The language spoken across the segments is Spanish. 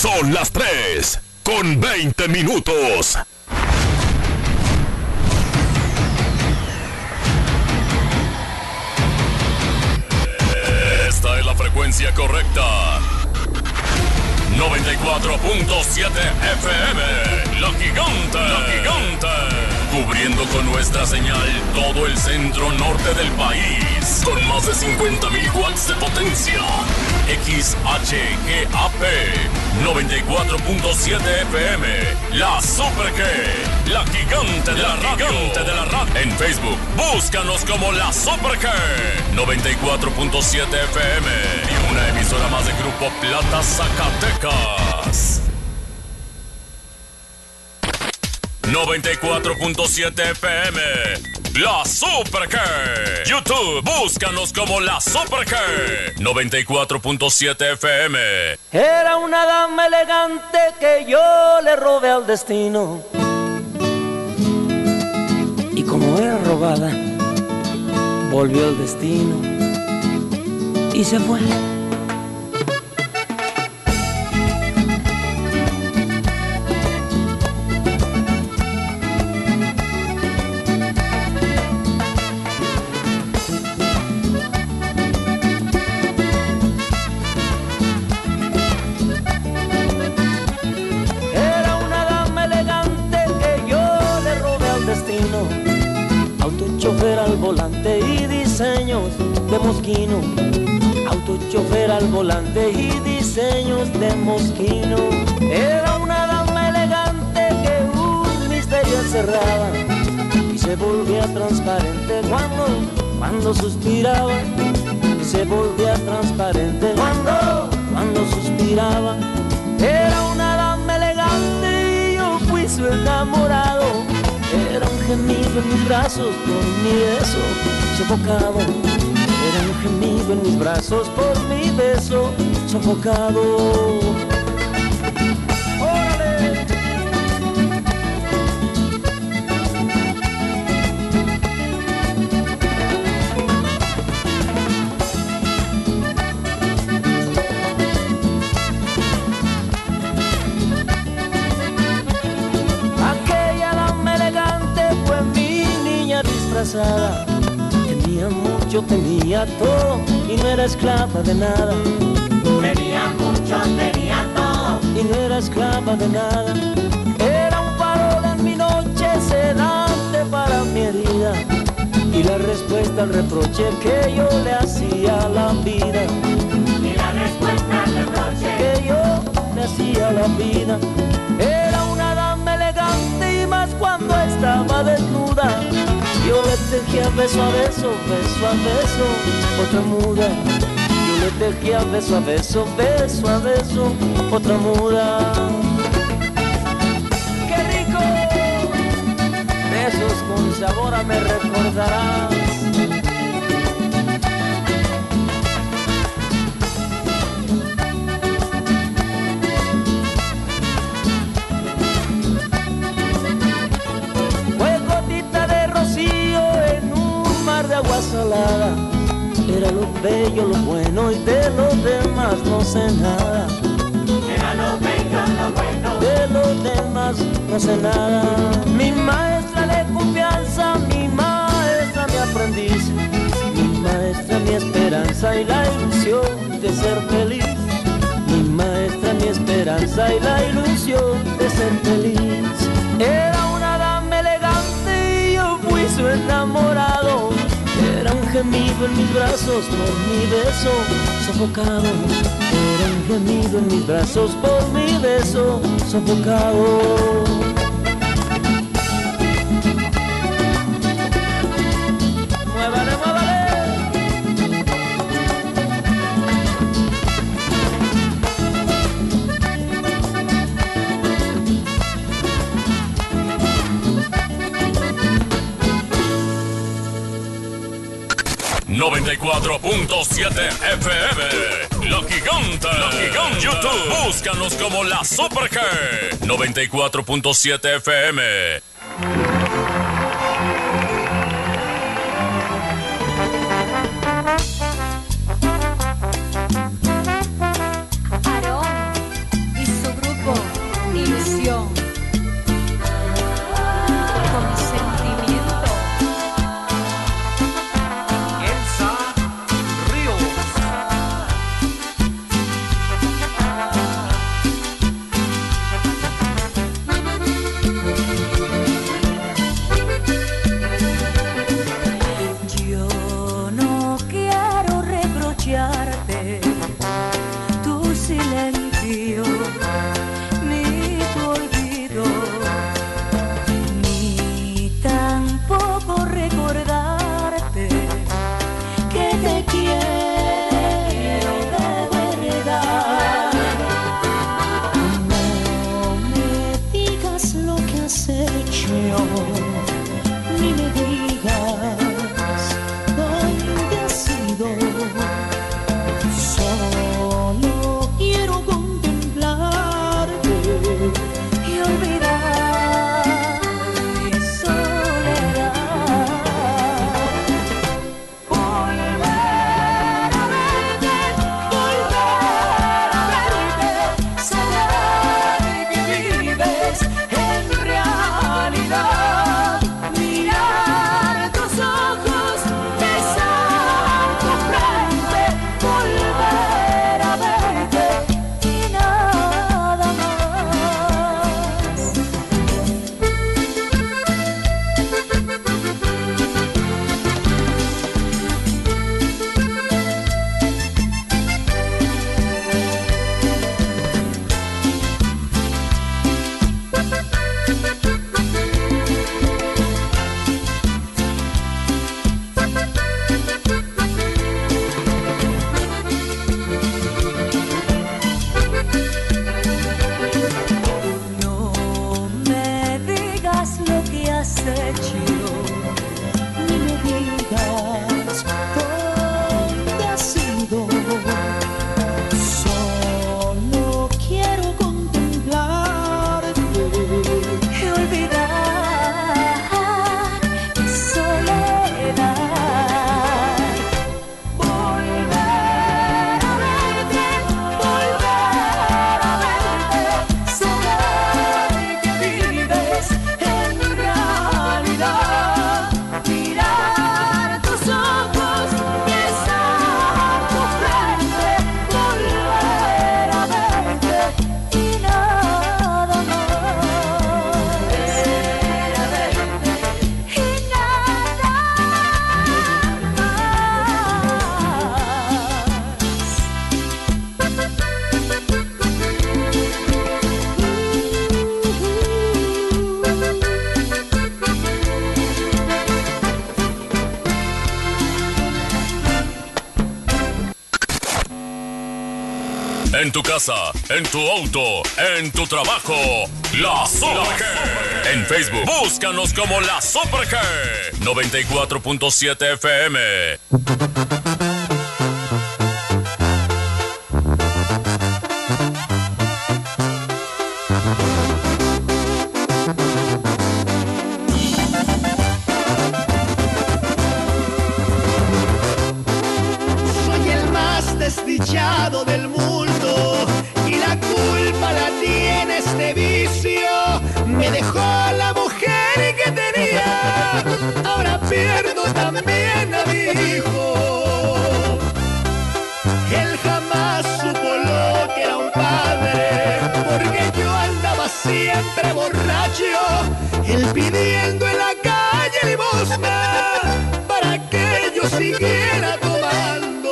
Son las 3:20. Esta es la frecuencia correcta. 94.7 FM, La Gigante. Cubriendo con nuestra señal todo el centro norte del país. Con más de 50,000 watts de potencia. XHGAP 94.7 FM, La Super G, La Gigante de la radio. En Facebook, búscanos como La Super G 94.7 FM. Y una emisora más de Grupo Plata Zacatecas. 94.7 FM, La Super G. YouTube, búscanos como La Super G 94.7 FM. Era una dama elegante que yo le robé al destino. Y como era robada, volvió el destino y se fue. Autochofer al volante y diseños de Mosquino. Autochofer al volante y diseños de Mosquino. Era una dama elegante que un misterio encerraba y se volvía transparente cuando suspiraba. Y se volvía transparente cuando suspiraba. Era una dama elegante y yo fui su enamorado. Era un gemido en mis brazos por mi beso sofocado. Era un gemido en mis brazos por mi beso sofocado. ¡Órale! Tenía mucho, tenía todo y no era esclava de nada. Tenía mucho, tenía todo y no era esclava de nada. Era un farol en mi noche, sedante para mi herida y la respuesta al reproche que yo le hacía a la vida. Y la respuesta al reproche que yo le hacía a la vida. Era una dama elegante y más cuando estaba desnuda. Yo le tejía beso a beso, beso a beso, otra muda. Yo le tejía beso a beso, beso a beso, otra muda. ¡Qué rico! Besos con sabor a me recordarás. De agua salada, era lo bello, lo bueno y de lo demás no sé nada. Era lo bello, lo bueno, de lo demás no sé nada. Mi maestra de confianza, mi maestra, mi aprendiz, mi maestra, mi esperanza y la ilusión de ser feliz. Mi maestra, mi esperanza y la ilusión de ser feliz. Era una dama elegante y yo fui su enamorado. Era un gemido en mis brazos por mi beso sofocado. Era un gemido en mis brazos por mi beso sofocado. Muévale, muévale. 94.7 FM, La Gigante. YouTube, búscanos como La Super G 94.7 FM. Aarón y su vacío, ni tu olvido, ni tampoco recordarte que te quiero de verdad. No me digas lo que has hecho, ni me digas dónde has ido. Solo quiero contemplarte y olvidar mi soledad. Volver a verte, saber que vives en realidad. Mirar tus ojos, besar tu frente, volver a verte y nada más. No me digas lo que has hecho, ni me digas dónde has ido. Solo quiero contemplarte y olvidar mi soledad. Volver a verte, saber que vives en realidad. Mirar tus ojos, besar tu frente, volver a verte y nada más. Volver a verte y nada En tu casa, en tu auto, en tu trabajo, La Super G. En Facebook, búscanos como La Super G. 94.7 FM. Soy el más desdichado del mundo y la culpa la tiene este vicio. Me dejó la mujer que tenía, ahora pierdo también a mi hijo. Él jamás supo lo que era un padre, porque yo andaba siempre borracho, él pidiendo en la calle limosna para que yo siguiera tomando.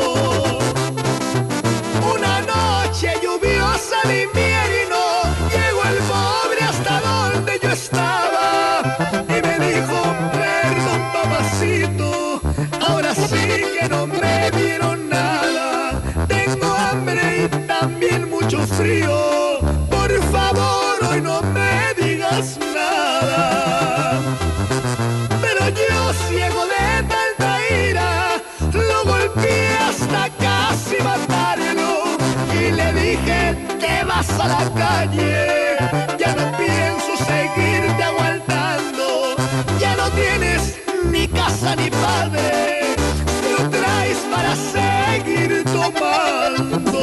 Una noche lluviosa de invierno llegó el pobre hasta donde yo estaba y me dijo: perdón, papacito, ahora sí que no me dieron nada. Tengo hambre y también mucho frío. Por favor, hoy no me digas nada. Pero yo, ciego de tanta ira, lo golpeé hasta casi matarlo y le dije: te vas a la calle, ya no pienso seguirte aguantando. Ya no tienes ni casa ni padre, lo traes para seguir tomando.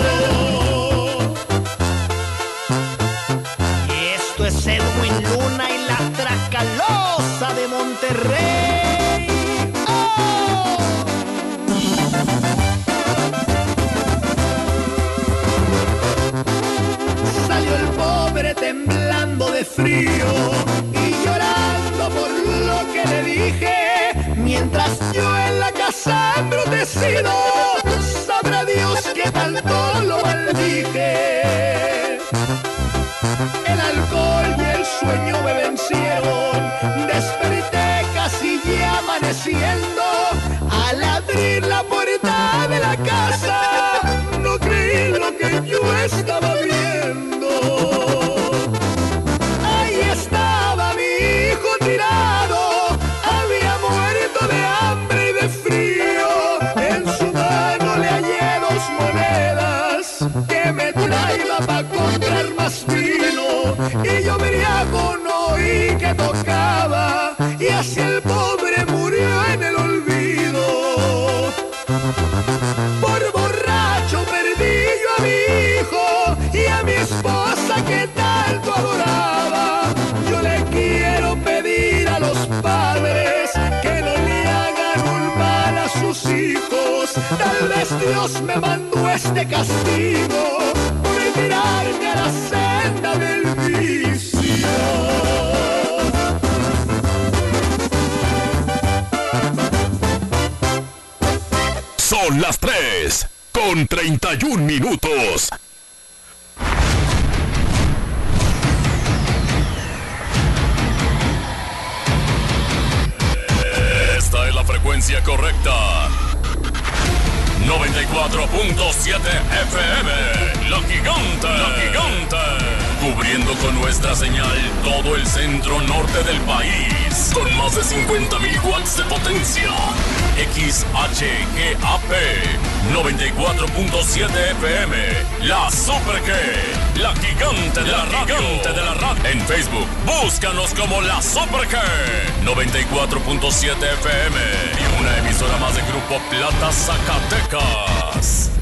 Esto es Edwin Luna y la Tracalosa de Monterrey. ¡Oh! Salió el pobre temblando de frío y llorando por lo que le dije, mientras yo en la casa embrutecido, sabrá Dios que tanto lo maldije. pa' comprar más vino, y yo briago no oí que tocaba, y así el pobre murió en el olvido. Por borracho perdí yo a mi hijo y a mi esposa que tanto adoraba. Yo le quiero pedir a los padres que no le hagan un mal a sus hijos. Tal vez Dios me mandó este castigo por tirarme a la senda del vicio. Son las 3:31. Esta es la frecuencia correcta. 94.7 FM. La Gigante. La Gigante. Cubriendo con nuestra señal todo el centro norte del país. Con más de 50,000 watts de potencia. XHGAP 94.7 FM. La Super G. La Gigante de la radio. En Facebook, búscanos como La Super G 94.7 FM. Y una emisora más de Grupo Plata Zacatecas.